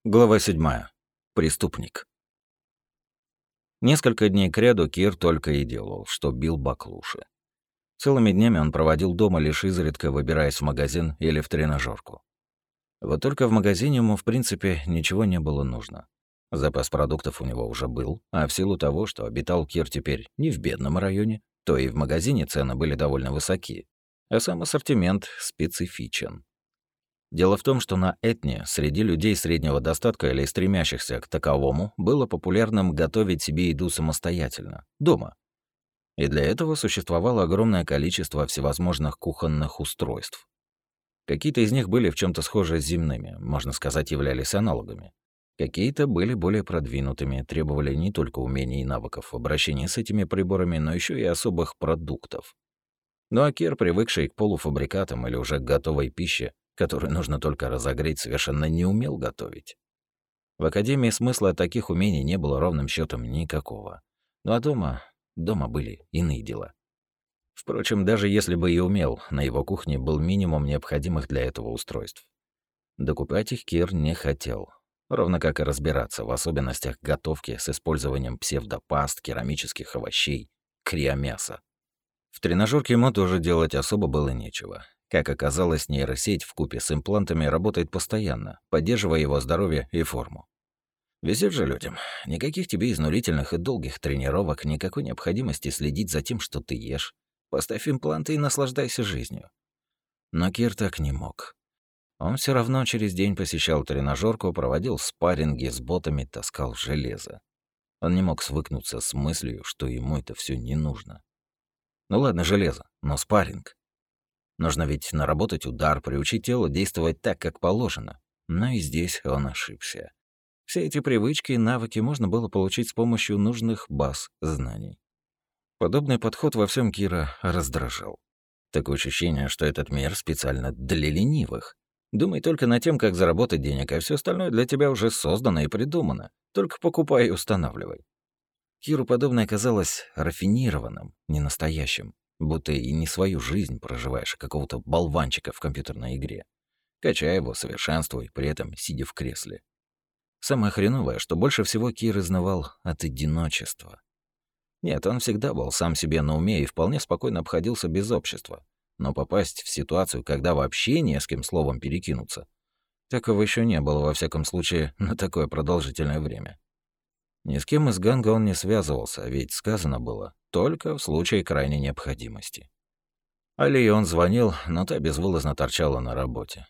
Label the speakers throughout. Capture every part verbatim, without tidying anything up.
Speaker 1: Глава седьмая. Преступник. Несколько дней кряду Кир только и делал, что бил баклуши. Целыми днями он проводил дома, лишь изредка выбираясь в магазин или в тренажерку. Вот только в магазине ему, в принципе, ничего не было нужно. Запас продуктов у него уже был, а в силу того, что обитал Кир теперь не в бедном районе, то и в магазине цены были довольно высоки, а сам ассортимент специфичен. Дело в том, что на Этне среди людей среднего достатка или стремящихся к таковому было популярным готовить себе еду самостоятельно, дома. И для этого существовало огромное количество всевозможных кухонных устройств. Какие-то из них были в чем то схожи с земными, можно сказать, являлись аналогами. Какие-то были более продвинутыми, требовали не только умений и навыков в обращении с этими приборами, но еще и особых продуктов. Ну а Кир, привыкший к полуфабрикатам или уже к готовой пище, которую нужно только разогреть, совершенно не умел готовить. В академии смысла от таких умений не было ровным счетом никакого. Ну а дома... дома были иные дела. Впрочем, даже если бы и умел, на его кухне был минимум необходимых для этого устройств. Докупать их Кир не хотел. Ровно как и разбираться в особенностях готовки с использованием псевдопаст, керамических овощей, криомяса. В тренажерке ему тоже делать особо было нечего. Как оказалось, нейросеть вкупе с имплантами работает постоянно, поддерживая его здоровье и форму. Везет же людям. Никаких тебе изнурительных и долгих тренировок, никакой необходимости следить за тем, что ты ешь. Поставь импланты и наслаждайся жизнью. Но Кир так не мог. Он все равно через день посещал тренажерку, проводил спарринги с ботами, таскал железо. Он не мог свыкнуться с мыслью, что ему это все не нужно. Ну ладно, железо, но спарринг. Нужно ведь наработать удар, приучить тело действовать так, как положено. Но и здесь он ошибся. Все эти привычки и навыки можно было получить с помощью нужных баз знаний. Подобный подход во всем Кира раздражал. Такое ощущение, что этот мир специально для ленивых. Думай только над тем, как заработать денег, а все остальное для тебя уже создано и придумано. Только покупай и устанавливай. Киру подобное казалось рафинированным, ненастоящим. Будто и не свою жизнь проживаешь, а какого-то болванчика в компьютерной игре. Качай его, совершенствуй, при этом сидя в кресле. Самое хреновое, что больше всего Кир изнывал от одиночества. Нет, он всегда был сам себе на уме и вполне спокойно обходился без общества. Но попасть в ситуацию, когда вообще не с кем словом перекинуться, такого еще не было, во всяком случае, на такое продолжительное время. Ни с кем из ганга он не связывался, ведь сказано было только в случае крайней необходимости. Али он звонил, но та безвылазно торчала на работе.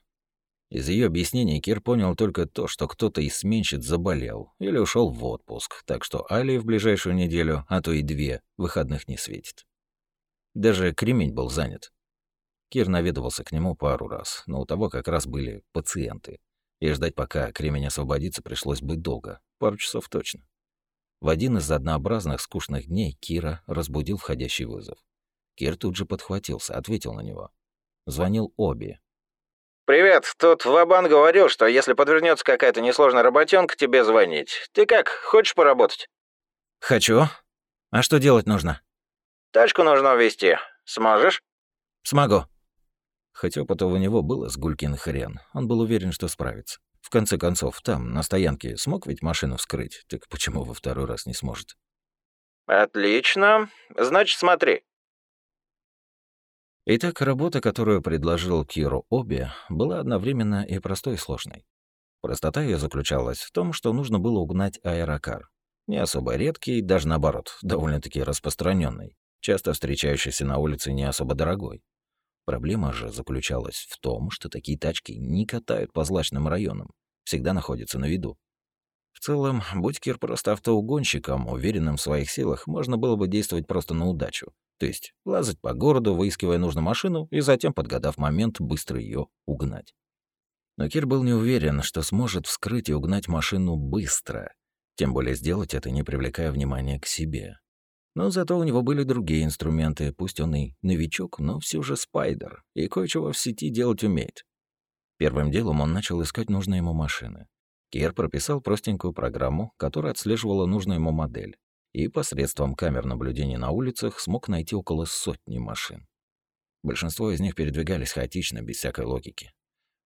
Speaker 1: Из ее объяснений Кир понял только то, что кто-то из сменщиц заболел или ушел в отпуск, так что Али в ближайшую неделю, а то и две, выходных не светит. Даже Кремень был занят. Кир наведывался к нему пару раз, но у того как раз были пациенты. И ждать, пока Кремень освободится, пришлось бы долго, пару часов точно. В один из однообразных скучных дней Кира разбудил входящий вызов. Кир тут же подхватился, ответил на него. Звонил Оби.
Speaker 2: «Привет, тут Вабан говорил, что если подвернется какая-то несложная работенка, тебе звонить. Ты как, хочешь поработать?»
Speaker 1: «Хочу. А что делать нужно?»
Speaker 2: «Тачку нужно увезти. Сможешь?»
Speaker 1: «Смогу». Хоть опыта у него было с гулькин хрен, он был уверен, что справится. В конце концов, там, на стоянке, смог ведь машину вскрыть, так почему во второй раз не сможет?
Speaker 2: «Отлично. Значит, смотри».
Speaker 1: Итак, работа, которую предложил Киру Оби, была одновременно и простой и сложной. Простота ее заключалась в том, что нужно было угнать аэрокар. Не особо редкий, даже наоборот, довольно-таки распространенный, часто встречающийся на улице не особо дорогой. Проблема же заключалась в том, что такие тачки не катают по злачным районам, всегда находятся на виду. В целом, будь Кир просто автоугонщиком, уверенным в своих силах, можно было бы действовать просто на удачу. То есть лазать по городу, выискивая нужную машину, и затем, подгадав момент, быстро ее угнать. Но Кир был не уверен, что сможет вскрыть и угнать машину быстро, тем более сделать это, не привлекая внимания к себе. Но зато у него были другие инструменты, пусть он и новичок, но все же спайдер, и кое-чего в сети делать умеет. Первым делом он начал искать нужные ему машины. Кир прописал простенькую программу, которая отслеживала нужную ему модель, и посредством камер наблюдения на улицах смог найти около сотни машин. Большинство из них передвигались хаотично, без всякой логики.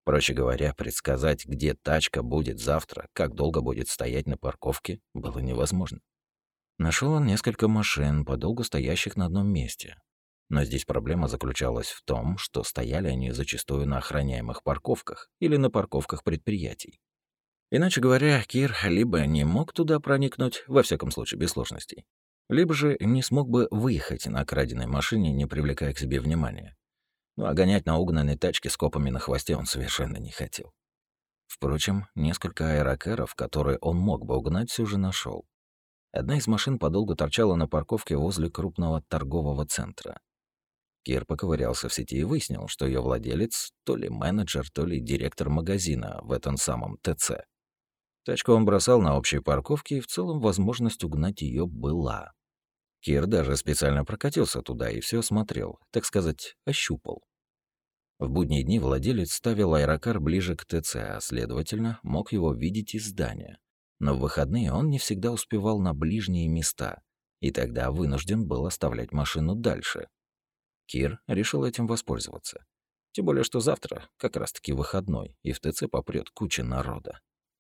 Speaker 1: Проще говоря, предсказать, где тачка будет завтра, как долго будет стоять на парковке, было невозможно. Нашел он несколько машин, подолгу стоящих на одном месте. Но здесь проблема заключалась в том, что стояли они зачастую на охраняемых парковках или на парковках предприятий. Иначе говоря, Кир либо не мог туда проникнуть, во всяком случае без сложностей, либо же не смог бы выехать на краденой машине, не привлекая к себе внимания. Ну а гонять на угнанной тачке с копами на хвосте он совершенно не хотел. Впрочем, несколько аэрокаров, которые он мог бы угнать, все же нашел. Одна из машин подолгу торчала на парковке возле крупного торгового центра. Кир поковырялся в сети и выяснил, что ее владелец то ли менеджер, то ли директор магазина в этом самом ТЦ. Тачку он бросал на общей парковке, и в целом возможность угнать ее была. Кир даже специально прокатился туда и все осмотрел, так сказать, ощупал. В будние дни владелец ставил аэрокар ближе к ТЦ, а следовательно, мог его видеть из здания. Но в выходные он не всегда успевал на ближние места, и тогда вынужден был оставлять машину дальше. Кир решил этим воспользоваться. Тем более, что завтра как раз-таки выходной, и в ТЦ попрёт куча народа.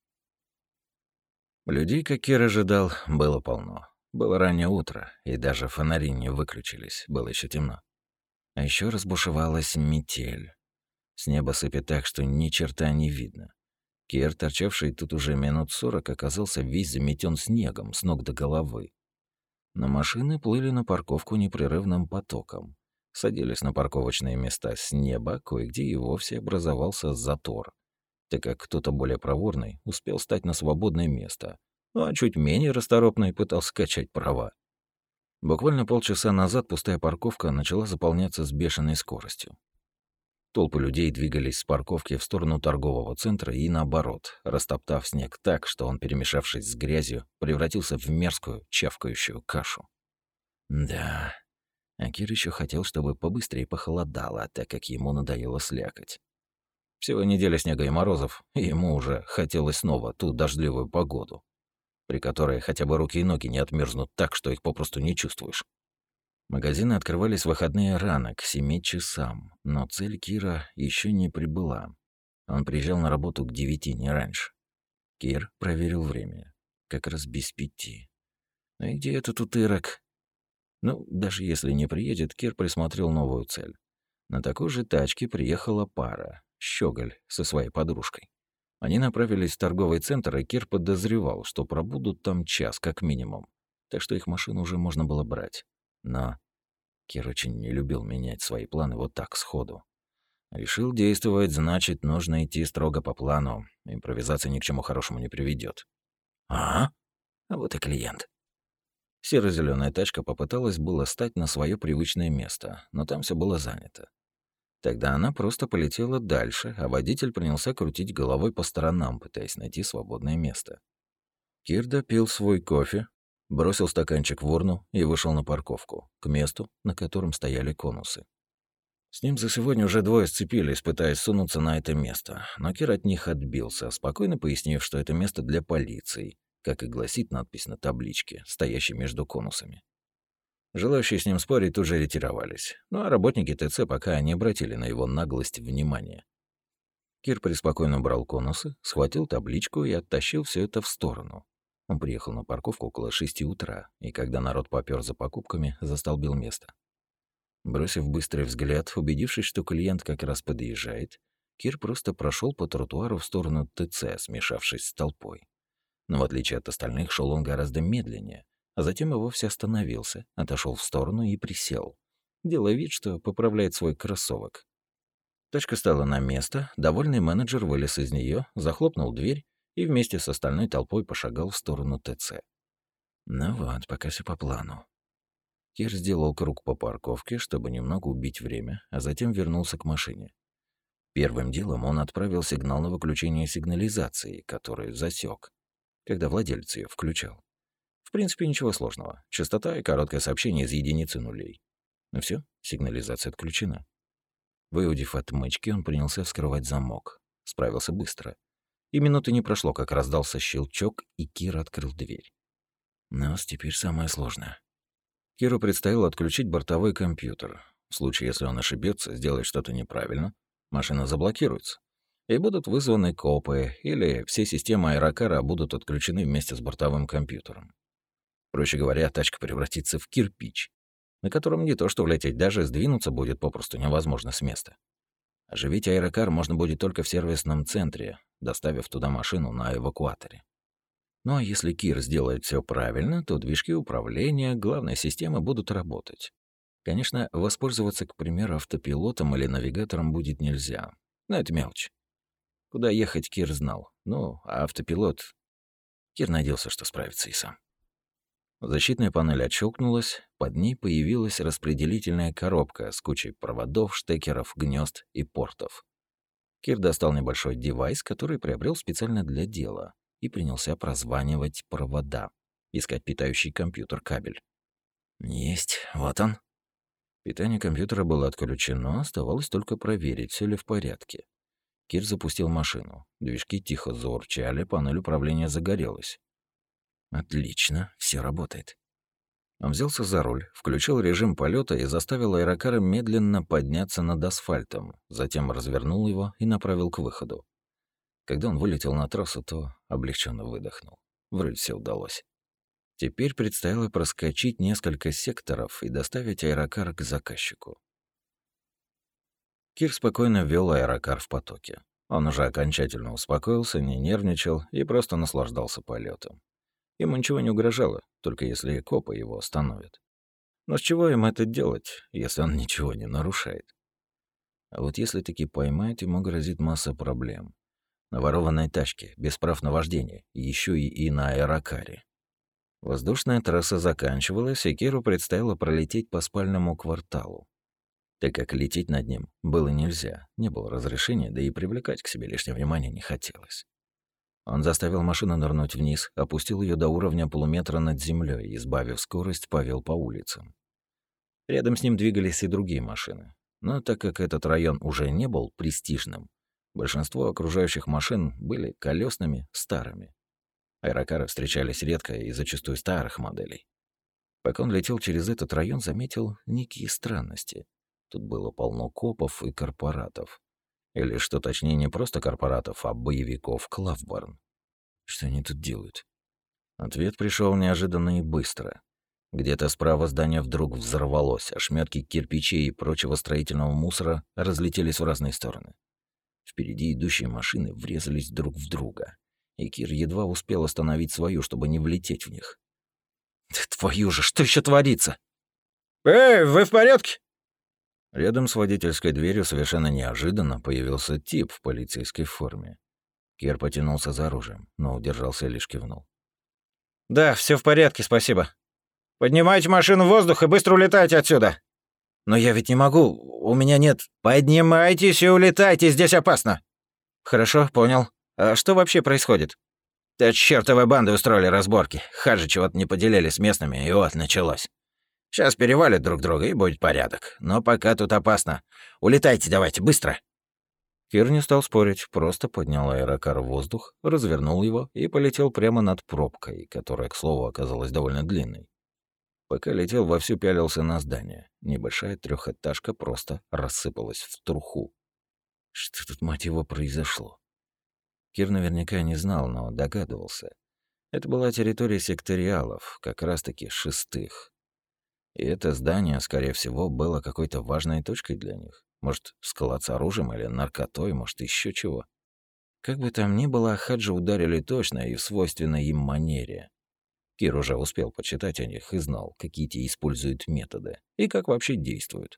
Speaker 1: Людей, как Кир ожидал, было полно. Было раннее утро, и даже фонари не выключились, было еще темно. А еще разбушевалась метель. С неба сыпет так, что ни черта не видно. Кир, торчавший тут уже минут сорок, оказался весь заметен снегом с ног до головы. Но машины плыли на парковку непрерывным потоком. Садились на парковочные места с неба, кое-где и вовсе образовался затор, так как кто-то более проворный успел встать на свободное место, ну а чуть менее расторопный пытался скачать права. Буквально полчаса назад пустая парковка начала заполняться с бешеной скоростью. Толпы людей двигались с парковки в сторону торгового центра и наоборот, растоптав снег так, что он, перемешавшись с грязью, превратился в мерзкую, чавкающую кашу. Да, а Кир еще хотел, чтобы побыстрее похолодало, так как ему надоело слякоть. Всего неделя снега и морозов, и ему уже хотелось снова ту дождливую погоду, при которой хотя бы руки и ноги не отмерзнут так, что их попросту не чувствуешь. Магазины открывались в выходные рано, к семи часам, но цель Кира еще не прибыла. Он приезжал на работу к девяти, не раньше. Кир проверил время. Как раз без пяти. Ну и где этот утырок? Ну, даже если не приедет, Кир присмотрел новую цель. На такой же тачке приехала пара, Щеголь со своей подружкой. Они направились в торговый центр, и Кир подозревал, что пробудут там час как минимум, так что их машину уже можно было брать. Но Кир очень не любил менять свои планы вот так сходу. Решил действовать, значит, нужно идти строго по плану. Импровизация ни к чему хорошему не приведет. А? А вот и клиент. Серо-зеленая тачка попыталась было стать на свое привычное место, но там все было занято. Тогда она просто полетела дальше, а водитель принялся крутить головой по сторонам, пытаясь найти свободное место. Кир допил свой кофе, бросил стаканчик в урну и вышел на парковку, к месту, на котором стояли конусы. С ним за сегодня уже двое сцепились, пытаясь сунуться на это место, но Кир от них отбился, спокойно пояснив, что это место для полиции, как и гласит надпись на табличке, стоящей между конусами. Желающие с ним спорить тут же ретировались, ну а работники ТЦ пока не обратили на его наглость внимания. Кир преспокойно брал конусы, схватил табличку и оттащил все это в сторону. Он приехал на парковку около шести утра, и когда народ попёр за покупками, застолбил место. Бросив быстрый взгляд, убедившись, что клиент как раз подъезжает, Кир просто прошел по тротуару в сторону ТЦ, смешавшись с толпой. Но в отличие от остальных, шел он гораздо медленнее, а затем и вовсе остановился, отошел в сторону и присел, делая вид, что поправляет свой кроссовок. Тачка стала на место, довольный менеджер вылез из нее, захлопнул дверь и вместе с остальной толпой пошагал в сторону ТЦ. Ну вот, пока все по плану. Кир сделал круг по парковке, чтобы немного убить время, а затем вернулся к машине. Первым делом он отправил сигнал на выключение сигнализации, который засек, когда владелец ее включал. В принципе, ничего сложного. Частота и короткое сообщение из единицы нулей. Ну все, сигнализация отключена. Выудив отмычки, он принялся вскрывать замок. Справился быстро. И минуты не прошло, как раздался щелчок, и Кир открыл дверь. Но теперь самое сложное. Киру предстояло отключить бортовой компьютер. В случае, если он ошибется, сделает что-то неправильно, машина заблокируется. и будут вызваны копы, или все системы аэрокара будут отключены вместе с бортовым компьютером. Проще говоря, тачка превратится в кирпич, на котором не то что влететь, даже сдвинуться будет попросту невозможно с места. Оживить аэрокар можно будет только в сервисном центре, доставив туда машину на эвакуаторе. Ну а если Кир сделает все правильно, то движки управления главной системы будут работать. Конечно, воспользоваться, к примеру, автопилотом или навигатором будет нельзя. Но это мелочь. Куда ехать Кир знал. Ну, а автопилот... Кир надеялся, что справится и сам. Защитная панель отщелкнулась, под ней появилась распределительная коробка с кучей проводов, штекеров, гнезд и портов. Кир достал небольшой девайс, который приобрел специально для дела, и принялся прозванивать провода, искать питающий компьютер кабель. Есть, вот он. Питание компьютера было отключено, оставалось только проверить, все ли в порядке. Кир запустил машину. Движки тихо заурчали, панель управления загорелась. Отлично, все работает. Он взялся за руль, включил режим полета и заставил аэрокар медленно подняться над асфальтом, затем развернул его и направил к выходу. Когда он вылетел на трассу, то облегченно выдохнул. Вроде все удалось. Теперь предстояло проскочить несколько секторов и доставить аэрокар к заказчику. Кир спокойно вел аэрокар в потоке. Он уже окончательно успокоился, не нервничал и просто наслаждался полетом. Ему ничего не угрожало, только если копы его остановят. Но с чего им это делать, если он ничего не нарушает? А вот если таки поймают, ему грозит масса проблем. На ворованной тачке, без прав на вождение, еще и, и на аэрокаре. Воздушная трасса заканчивалась, и Киру предстояло пролететь по спальному кварталу. Так как лететь над ним было нельзя, не было разрешения, да и привлекать к себе лишнее внимание не хотелось. Он заставил машину нырнуть вниз, опустил ее до уровня полуметра над землей и, сбавив скорость, повел по улицам. Рядом с ним двигались и другие машины. Но так как этот район уже не был престижным, большинство окружающих машин были колесными, старыми. Аэрокары встречались редко и зачастую старых моделей. Пока он летел через этот район, заметил некие странности. Тут было полно копов и корпоратов. Или, что точнее, не просто корпоратов, а боевиков Клавборн. Что они тут делают? Ответ пришел неожиданно и быстро. Где-то справа здание вдруг взорвалось, ошметки кирпичей и прочего строительного мусора разлетелись в разные стороны. Впереди идущие машины врезались друг в друга, и Кир едва успел остановить свою, чтобы не влететь в них. «Да твою же, что еще творится?»
Speaker 2: «Эй, вы в порядке?»
Speaker 1: Рядом с водительской дверью совершенно неожиданно появился тип в полицейской форме. Кир потянулся за оружием, но удержался и лишь кивнул.
Speaker 2: «Да, все в порядке, спасибо. Поднимайте машину в воздух и быстро улетайте отсюда». «Но я ведь не могу, у меня нет...» «Поднимайтесь и улетайте, здесь опасно». «Хорошо, понял. А что вообще происходит?» «Да чёртовы банды устроили разборки. Хаджи чего-то не поделили с местными, и вот началось. Сейчас перевалят друг друга, и будет порядок. Но пока тут опасно. Улетайте давайте, быстро!»
Speaker 1: Кир не стал спорить, просто поднял аэрокар в воздух, развернул его и полетел прямо над пробкой, которая, к слову, оказалась довольно длинной. Пока летел, вовсю пялился на здание. Небольшая трехэтажка просто рассыпалась в труху. Что тут, мать его, произошло? Кир наверняка не знал, но догадывался. Это была территория секториалов, как раз-таки шестых. И это здание, скорее всего, было какой-то важной точкой для них. Может, склад с оружием или наркотой, может, еще чего. Как бы там ни было, Хаджи ударили точно и в свойственной им манере. Кир уже успел почитать о них и знал, какие те используют методы и как вообще действуют.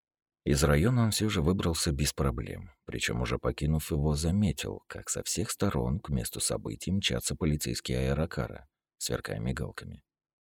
Speaker 1: Из района он все же выбрался без проблем, причем уже покинув его, заметил, как со всех сторон к месту событий мчатся полицейские аэрокары, сверкая мигалками.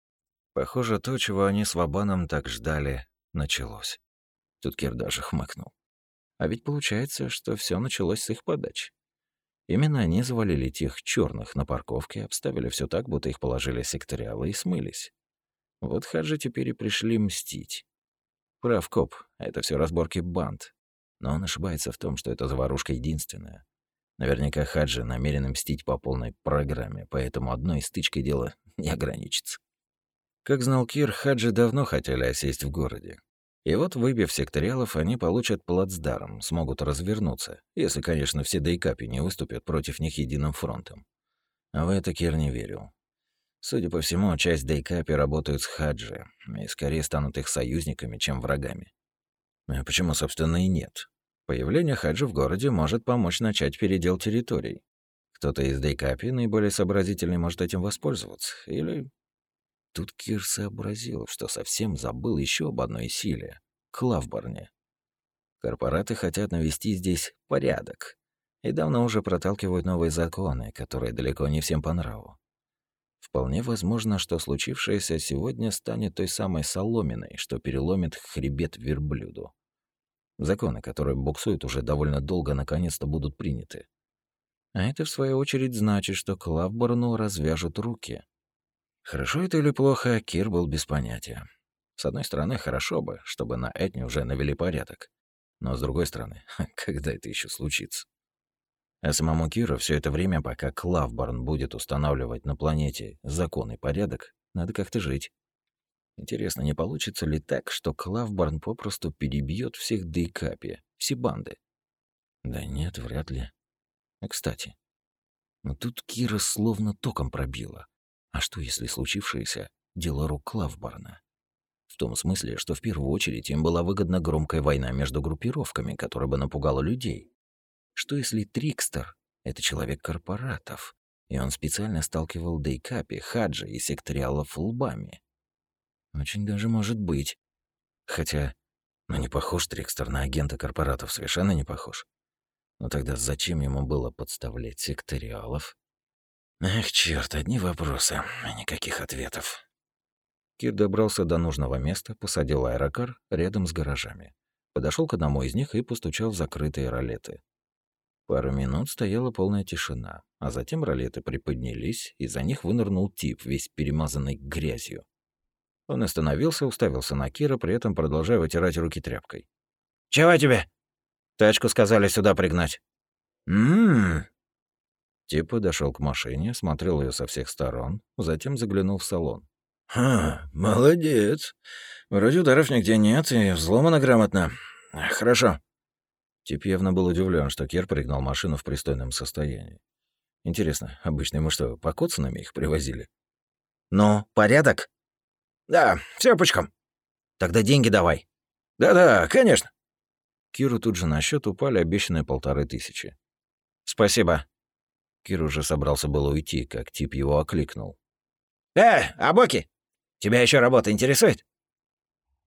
Speaker 1: Похоже, то, чего они с Вабаном так ждали, началось. Тут Кир даже хмыкнул. А ведь получается, что все началось с их подачи. Именно они завалили тех черных на парковке, обставили все так, будто их положили секториалы и смылись. Вот Хаджи теперь и пришли мстить. Прав коп, это все разборки банд. Но он ошибается в том, что эта заварушка единственная. Наверняка Хаджи намерен мстить по полной программе, поэтому одной стычкой дело не ограничится. Как знал Кир, Хаджи давно хотели осесть в городе. И вот, выбив секториалов, они получат плацдарм, смогут развернуться, если, конечно, все дейкапи не выступят против них единым фронтом. А в это Кир не верил. Судя по всему, часть дейкапи работают с Хаджи, и скорее станут их союзниками, чем врагами. А почему, собственно, и нет? Появление Хаджи в городе может помочь начать передел территорий. Кто-то из дейкапи, наиболее сообразительный, может этим воспользоваться. Или... Тут Кир сообразил, что совсем забыл еще об одной силе — Клавборне. Корпораты хотят навести здесь порядок. И давно уже проталкивают новые законы, которые далеко не всем по нраву. Вполне возможно, что случившееся сегодня станет той самой соломиной, что переломит хребет верблюду. Законы, которые буксуют уже довольно долго, наконец-то будут приняты. А это, в свою очередь, значит, что Клавборну развяжут руки. Хорошо это или плохо, Кир был без понятия. С одной стороны, хорошо бы, чтобы на Этне уже навели порядок. Но с другой стороны, когда это еще случится? А самому Киру все это время, пока Клавборн будет устанавливать на планете закон и порядок, надо как-то жить. Интересно, не получится ли так, что Клавборн попросту перебьет всех дейкапи, все банды? Да нет, вряд ли. А кстати, но тут Кира словно током пробила. А что, если случившееся — дело рук Клавборна? В том смысле, что в первую очередь им была выгодна громкая война между группировками, которая бы напугала людей. Что если Трикстер — это человек корпоратов, и он специально сталкивал дейкапи, хаджи и секториалов лбами? Очень даже может быть. Хотя, ну не похож Трикстер на агента корпоратов, совершенно не похож. Но тогда зачем ему было подставлять секториалов? Эх, черт, одни вопросы, а никаких ответов. Кир добрался до нужного места, посадил аэрокар рядом с гаражами. Подошел к одному из них и постучал в закрытые ролеты. Пару минут стояла полная тишина, а затем ролеты приподнялись, и за них вынырнул тип, весь перемазанный грязью. Он остановился, уставился на Кира, при этом продолжая вытирать руки тряпкой.
Speaker 2: «Чего тебе?» «Тачку сказали сюда пригнать».
Speaker 1: «М-м-м». Тип подошел к машине, смотрел ее со всех сторон, затем заглянул в салон.
Speaker 2: «Ха, молодец. Вроде ударов нигде нет, и взломано грамотно. Хорошо».
Speaker 1: Тип явно был удивлен, что Кир пригнал машину в пристойном состоянии. Интересно, обычно мы что, покоцанными их привозили?
Speaker 2: «Ну, порядок?»
Speaker 1: «Да, все пучком».
Speaker 2: «Тогда деньги давай».
Speaker 1: «Да-да, конечно». Киру тут же на счет упали обещанные полторы тысячи.
Speaker 2: «Спасибо».
Speaker 1: Кир уже собрался было уйти, как тип его окликнул.
Speaker 2: «Э, Абоки, тебя еще работа интересует?»